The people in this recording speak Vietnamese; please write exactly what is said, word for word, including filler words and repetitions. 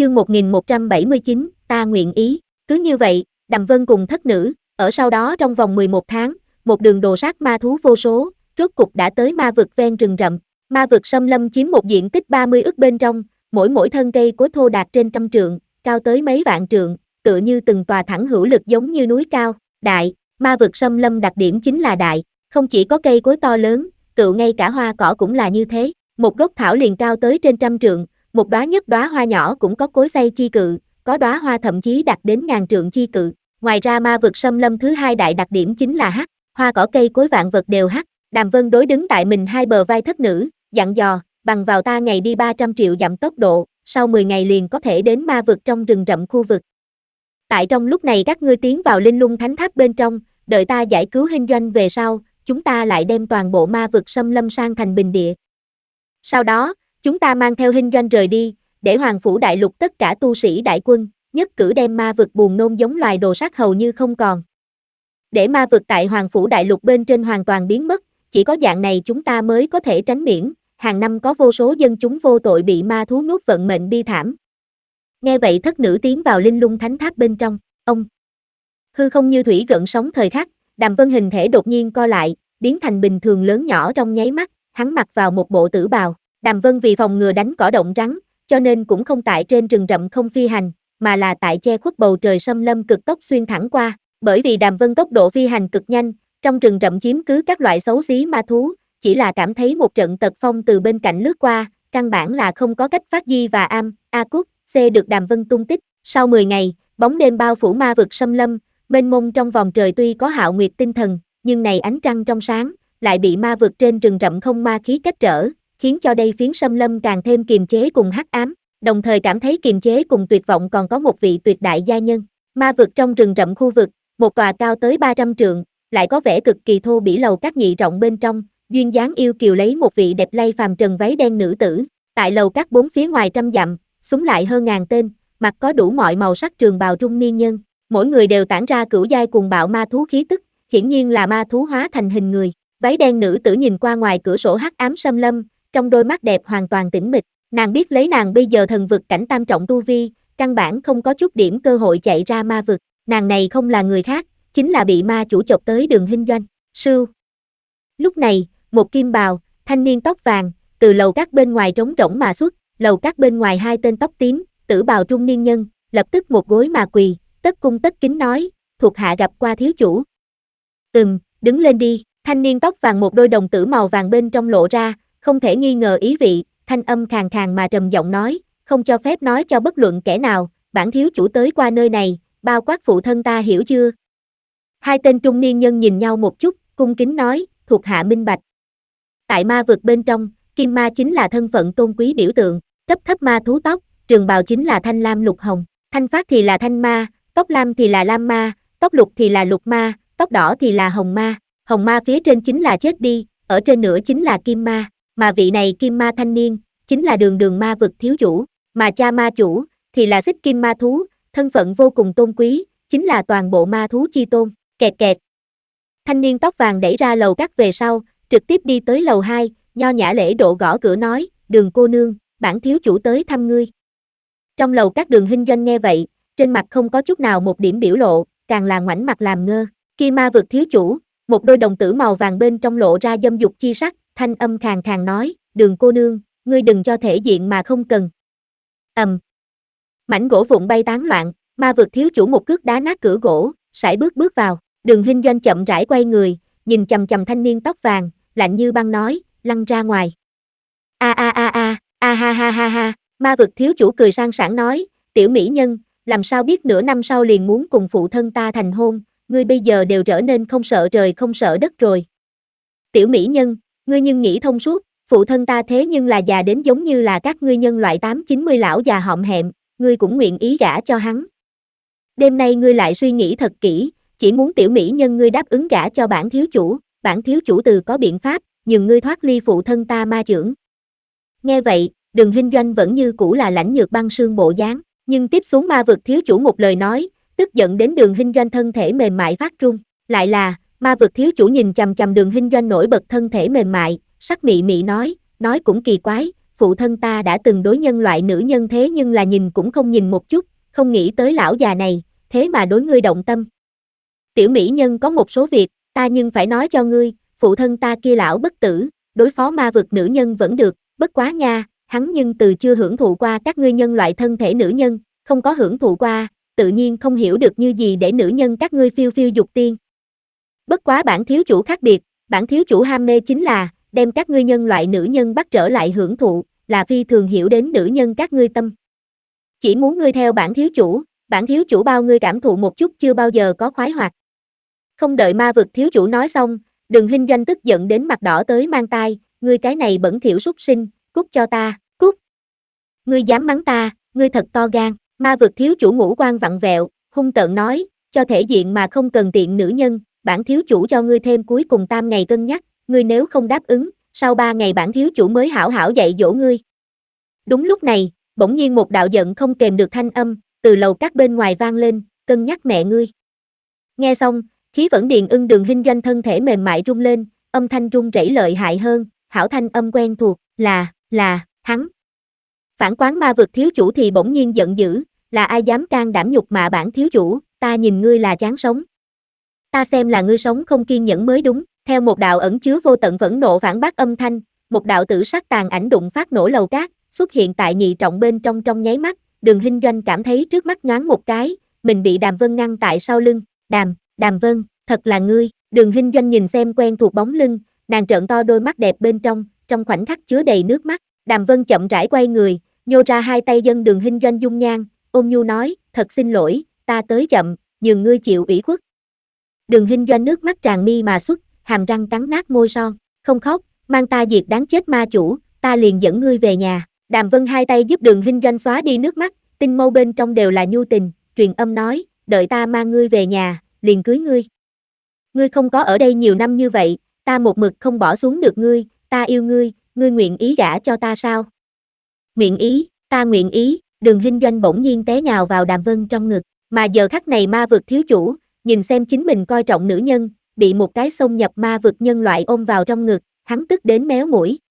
Chương một nghìn một trăm bảy mươi chín, ta nguyện ý. Cứ như vậy, Đàm Vân cùng thất nữ, ở sau đó trong vòng mười một tháng, một đường đồ sát ma thú vô số, rốt cục đã tới ma vực ven rừng rậm. Ma vực xâm lâm chiếm một diện tích ba mươi ức bên trong, mỗi mỗi thân cây cối thô đạt trên trăm trượng, cao tới mấy vạn trượng, tựa như từng tòa thẳng hữu lực giống như núi cao. Đại, ma vực xâm lâm đặc điểm chính là đại, không chỉ có cây cối to lớn, tựu ngay cả hoa cỏ cũng là như thế. Một gốc thảo liền cao tới trên trăm trượng, một đóa nhất đóa hoa nhỏ cũng có cối xay chi cự, có đóa hoa thậm chí đạt đến ngàn trượng chi cự. Ngoài ra ma vực xâm lâm thứ hai đại đặc điểm chính là hắc, hoa cỏ cây cối vạn vật đều hắc. Đàm Vân đối đứng tại mình hai bờ vai thất nữ, dặn dò, bằng vào ta ngày đi ba trăm triệu dặm tốc độ, sau mười ngày liền có thể đến ma vực trong rừng rậm khu vực. Tại trong lúc này các ngươi tiến vào linh lung thánh tháp bên trong, đợi ta giải cứu Hinh Doanh về sau, chúng ta lại đem toàn bộ ma vực xâm lâm sang thành bình địa. Sau đó, chúng ta mang theo Hinh Doanh rời đi, để Hoàng Phủ Đại Lục tất cả tu sĩ đại quân, nhất cử đem ma vực buồn nôn giống loài đồ sát hầu như không còn. Để ma vực tại Hoàng Phủ Đại Lục bên trên hoàn toàn biến mất, chỉ có dạng này chúng ta mới có thể tránh miễn, hàng năm có vô số dân chúng vô tội bị ma thú nuốt vận mệnh bi thảm. Nghe vậy thất nữ tiến vào linh lung thánh tháp bên trong, ông. Hư không như thủy gợn sóng thời khắc, Đàm Vân hình thể đột nhiên co lại, biến thành bình thường lớn nhỏ trong nháy mắt, hắn mặc vào một bộ tử bào. Đàm Vân vì phòng ngừa đánh cỏ động rắn, cho nên cũng không tại trên rừng rậm không phi hành, mà là tại che khuất bầu trời xâm lâm cực tốc xuyên thẳng qua. Bởi vì Đàm Vân tốc độ phi hành cực nhanh, trong rừng rậm chiếm cứ các loại xấu xí ma thú, chỉ là cảm thấy một trận tật phong từ bên cạnh lướt qua, căn bản là không có cách phát di và am, a cút, c được Đàm Vân tung tích. Sau mười ngày, bóng đêm bao phủ ma vực xâm lâm, mênh mông trong vòng trời tuy có hạo nguyệt tinh thần, nhưng này ánh trăng trong sáng, lại bị ma vực trên rừng rậm không ma khí cách trở, khiến cho đây phiến xâm lâm càng thêm kiềm chế cùng hắc ám, đồng thời cảm thấy kiềm chế cùng tuyệt vọng còn có một vị tuyệt đại gia nhân. Ma vực trong rừng rậm khu vực, một tòa cao tới ba trăm trượng, lại có vẻ cực kỳ thô bỉ lầu các nhị rộng bên trong, duyên dáng yêu kiều lấy một vị đẹp lay phàm trần váy đen nữ tử. Tại lầu các bốn phía ngoài trăm dặm, súng lại hơn ngàn tên, mặc có đủ mọi màu sắc trường bào trung niên nhân, mỗi người đều tản ra cửu giai cùng bạo ma thú khí tức, hiển nhiên là ma thú hóa thành hình người. Váy đen nữ tử nhìn qua ngoài cửa sổ hắc ám xâm lâm, trong đôi mắt đẹp hoàn toàn tĩnh mịch, nàng biết lấy nàng bây giờ thần vực cảnh tam trọng tu vi, căn bản không có chút điểm cơ hội chạy ra ma vực, nàng này không là người khác, chính là bị ma chủ chộp tới Đường Hinh Doanh. Sưu. Lúc này, một kim bào, thanh niên tóc vàng, từ lầu các bên ngoài trống rỗng mà xuất, lầu các bên ngoài hai tên tóc tím, tử bào trung niên nhân, lập tức một gối mà quỳ, tất cung tất kính nói, thuộc hạ gặp qua thiếu chủ. Ừm, đứng lên đi. Thanh niên tóc vàng một đôi đồng tử màu vàng bên trong lộ ra, không thể nghi ngờ ý vị, thanh âm khàn khàn mà trầm giọng nói, không cho phép nói cho bất luận kẻ nào, bản thiếu chủ tới qua nơi này, bao quát phụ thân ta hiểu chưa? Hai tên trung niên nhân nhìn nhau một chút, cung kính nói, thuộc hạ minh bạch. Tại ma vực bên trong, kim ma chính là thân phận tôn quý biểu tượng, cấp thấp ma thú tóc, trường bào chính là thanh lam lục hồng, thanh phát thì là thanh ma, tóc lam thì là lam ma, tóc lục thì là lục ma, tóc đỏ thì là hồng ma. Hồng ma phía trên chính là chết đi, ở trên nữa chính là kim ma, mà vị này kim ma thanh niên, chính là đường đường ma vực thiếu chủ, mà cha ma chủ, thì là xích kim ma thú, thân phận vô cùng tôn quý, chính là toàn bộ ma thú chi tôn, kẹt kẹt. Thanh niên tóc vàng đẩy ra lầu các về sau, trực tiếp đi tới lầu hai, nho nhã lễ độ gõ cửa nói, Đường cô nương, bản thiếu chủ tới thăm ngươi. Trong lầu các Đường Hinh Doanh nghe vậy, trên mặt không có chút nào một điểm biểu lộ, càng là ngoảnh mặt làm ngơ, Kim ma vực thiếu chủ. Một đôi đồng tử màu vàng bên trong lộ ra dâm dục chi sắc, thanh âm khàn khàn nói, Đường cô nương, ngươi đừng cho thể diện mà không cần. Ầm. Um. Mảnh gỗ vụn bay tán loạn, ma vực thiếu chủ một cước đá nát cửa gỗ, sải bước bước vào, Đường Hinh Doanh chậm rãi quay người, nhìn chằm chằm thanh niên tóc vàng, lạnh như băng nói, lăn ra ngoài. A a a a, a ha ha ha ha, ma vực thiếu chủ cười sang sảng nói, tiểu mỹ nhân, làm sao biết nửa năm sau liền muốn cùng phụ thân ta thành hôn. Ngươi bây giờ đều trở nên không sợ trời không sợ đất rồi. Tiểu mỹ nhân, ngươi nhưng nghĩ thông suốt, phụ thân ta thế nhưng là già đến giống như là các ngươi nhân loại tám chín mươi lão già hõm hẹm, ngươi cũng nguyện ý gả cho hắn. Đêm nay ngươi lại suy nghĩ thật kỹ, chỉ muốn tiểu mỹ nhân ngươi đáp ứng gả cho bản thiếu chủ, bản thiếu chủ từ có biện pháp, nhường ngươi thoát ly phụ thân ta ma chưởng. Nghe vậy, Đường Hinh Doanh vẫn như cũ là lãnh nhược băng sương bộ dáng, nhưng tiếp xuống ma vực thiếu chủ một lời nói, tức giận đến Đường Hinh Doanh thân thể mềm mại phát run, lại là, ma vực thiếu chủ nhìn chằm chằm Đường Hinh Doanh nổi bật thân thể mềm mại, sắc mị mị nói, nói cũng kỳ quái, phụ thân ta đã từng đối nhân loại nữ nhân thế nhưng là nhìn cũng không nhìn một chút, không nghĩ tới lão già này, thế mà đối ngươi động tâm. Tiểu mỹ nhân có một số việc, ta nhưng phải nói cho ngươi, phụ thân ta kia lão bất tử, đối phó ma vực nữ nhân vẫn được, bất quá nha, hắn nhưng từ chưa hưởng thụ qua các ngươi nhân loại thân thể nữ nhân, không có hưởng thụ qua, tự nhiên không hiểu được như gì để nữ nhân các ngươi phiêu phiêu dục tiên. Bất quá bản thiếu chủ khác biệt, bản thiếu chủ ham mê chính là, đem các ngươi nhân loại nữ nhân bắt trở lại hưởng thụ, là phi thường hiểu đến nữ nhân các ngươi tâm. Chỉ muốn ngươi theo bản thiếu chủ, bản thiếu chủ bao ngươi cảm thụ một chút chưa bao giờ có khoái hoạt. Không đợi ma vực thiếu chủ nói xong, Đường Hinh Doanh tức giận đến mặt đỏ tới mang tai, ngươi cái này bẩn thỉu súc sinh, cút cho ta, cút. Ngươi dám mắng ta, ngươi thật to gan, ma vực thiếu chủ ngũ quan vặn vẹo, hung tợn nói, cho thể diện mà không cần tiện nữ nhân, bản thiếu chủ cho ngươi thêm cuối cùng tam ngày cân nhắc, ngươi nếu không đáp ứng, sau ba ngày bản thiếu chủ mới hảo hảo dạy dỗ ngươi. Đúng lúc này, bỗng nhiên một đạo giận không kềm được thanh âm, từ lầu các bên ngoài vang lên, cân nhắc mẹ ngươi. Nghe xong, khí vẫn điền ưng Đường Hinh Doanh thân thể mềm mại rung lên, âm thanh rung rẩy lợi hại hơn, hảo thanh âm quen thuộc, là, là, hắn. Phản quán ma vực thiếu chủ thì bỗng nhiên giận dữ, là ai dám can đảm nhục mạ bản thiếu chủ, ta nhìn ngươi là chán sống. Ta xem là ngươi sống không kiên nhẫn mới đúng, theo một đạo ẩn chứa vô tận phẫn nộ phản bác âm thanh, một đạo tử sắc tàn ảnh đụng phát nổ lầu cát, xuất hiện tại nhị trọng bên trong trong nháy mắt, Đường Hinh Doanh cảm thấy trước mắt nhoáng một cái, mình bị Đàm Vân ngăn tại sau lưng, Đàm, Đàm Vân, thật là ngươi, Đường Hinh Doanh nhìn xem quen thuộc bóng lưng, nàng trợn to đôi mắt đẹp bên trong, trong khoảnh khắc chứa đầy nước mắt, Đàm Vân chậm rãi quay người, nhô ra hai tay dâng Đường Hinh Doanh dung nhan, ôn nhu nói, thật xin lỗi, ta tới chậm, nhường ngươi chịu ủy khuất. Đường Hinh Doanh nước mắt tràn mi mà xuất, hàm răng cắn nát môi son, không khóc, mang ta diệt đáng chết ma chủ, ta liền dẫn ngươi về nhà. Đàm Vân hai tay giúp Đường Hinh Doanh xóa đi nước mắt, tinh mâu bên trong đều là nhu tình, truyền âm nói, đợi ta mang ngươi về nhà, liền cưới ngươi. Ngươi không có ở đây nhiều năm như vậy, ta một mực không bỏ xuống được ngươi, ta yêu ngươi, ngươi nguyện ý gả cho ta sao? Nguyện ý, ta nguyện ý, Đường Hinh Doanh bỗng nhiên té nhào vào Đàm Vân trong ngực, mà giờ khắc này ma vực thiếu chủ, nhìn xem chính mình coi trọng nữ nhân, bị một cái xông nhập ma vực nhân loại ôm vào trong ngực, hắn tức đến méo mũi,